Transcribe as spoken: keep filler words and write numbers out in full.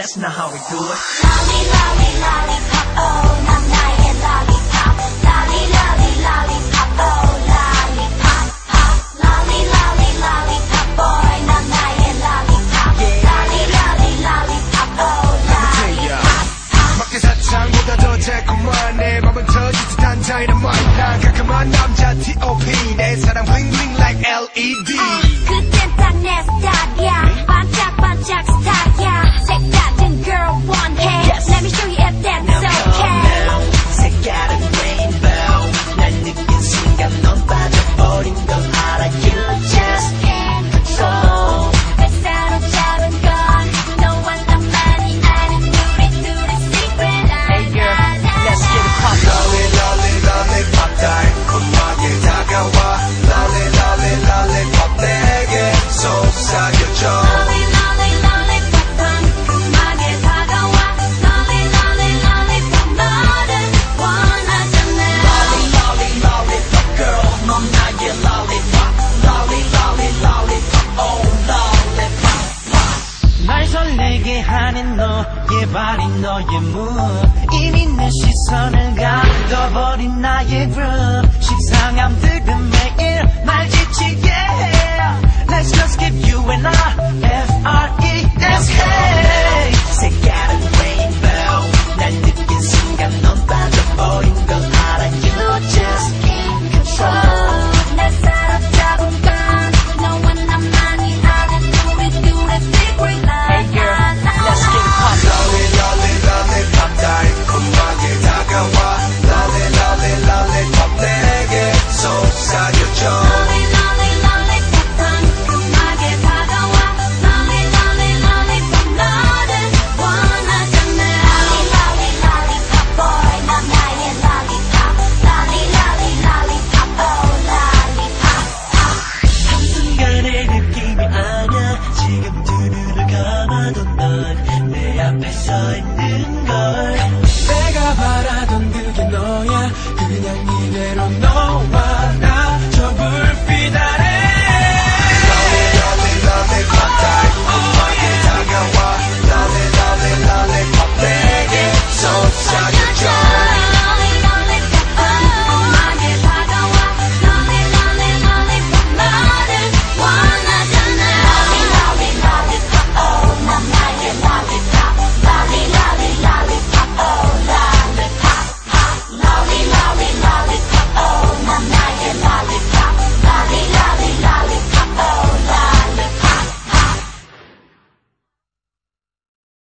That's not how we do it. Lolly, lolly, lollipop, oh, 난 나의 lollipop. Lolly, lolly, lollipop, oh, lollipop, pop. Lolly, lolly, lollipop, boy, 난 나의 lollipop. Lolly, lolly, lollipop, oh, lollipop, pop. 밖에 사탕보다 더 달콤한 내 맘은 터질 듯한 dynamite. 난 깔끔한 남자 티 오 피 내 사랑 bling bling like 엘 이 디. 그땐 딱 내 스타일이야. 반짝반짝 스타일이야. 색다른 girl 원해. Let me show you if that's okay. 색깔은 rainbow. 날 느낀 순간 넌 빠져버린 걸 알아. You just can't control. 날 사로잡은 건 너와 나만이 아는 우리 둘의 secret. Hey girl, let's get it poppin'. Lolly, lolly, lollipop 달콤하게 다가와. Lolly, lolly, lollipop 내게 속삭여줘. Lolly, lolly, lollipop 상큼하게 다가와. Lolly, lolly, lollipop 너를 원하잖아. Lolly, lolly, lollipop girl. 넌 나의 lollipop. Lolly, lolly, lollipop. Oh, lollipop, pop. 날 설레게 하는 너의 발이 너의 move. 이미 내 시선을 가둬버린 나의 groove. 식상함 득은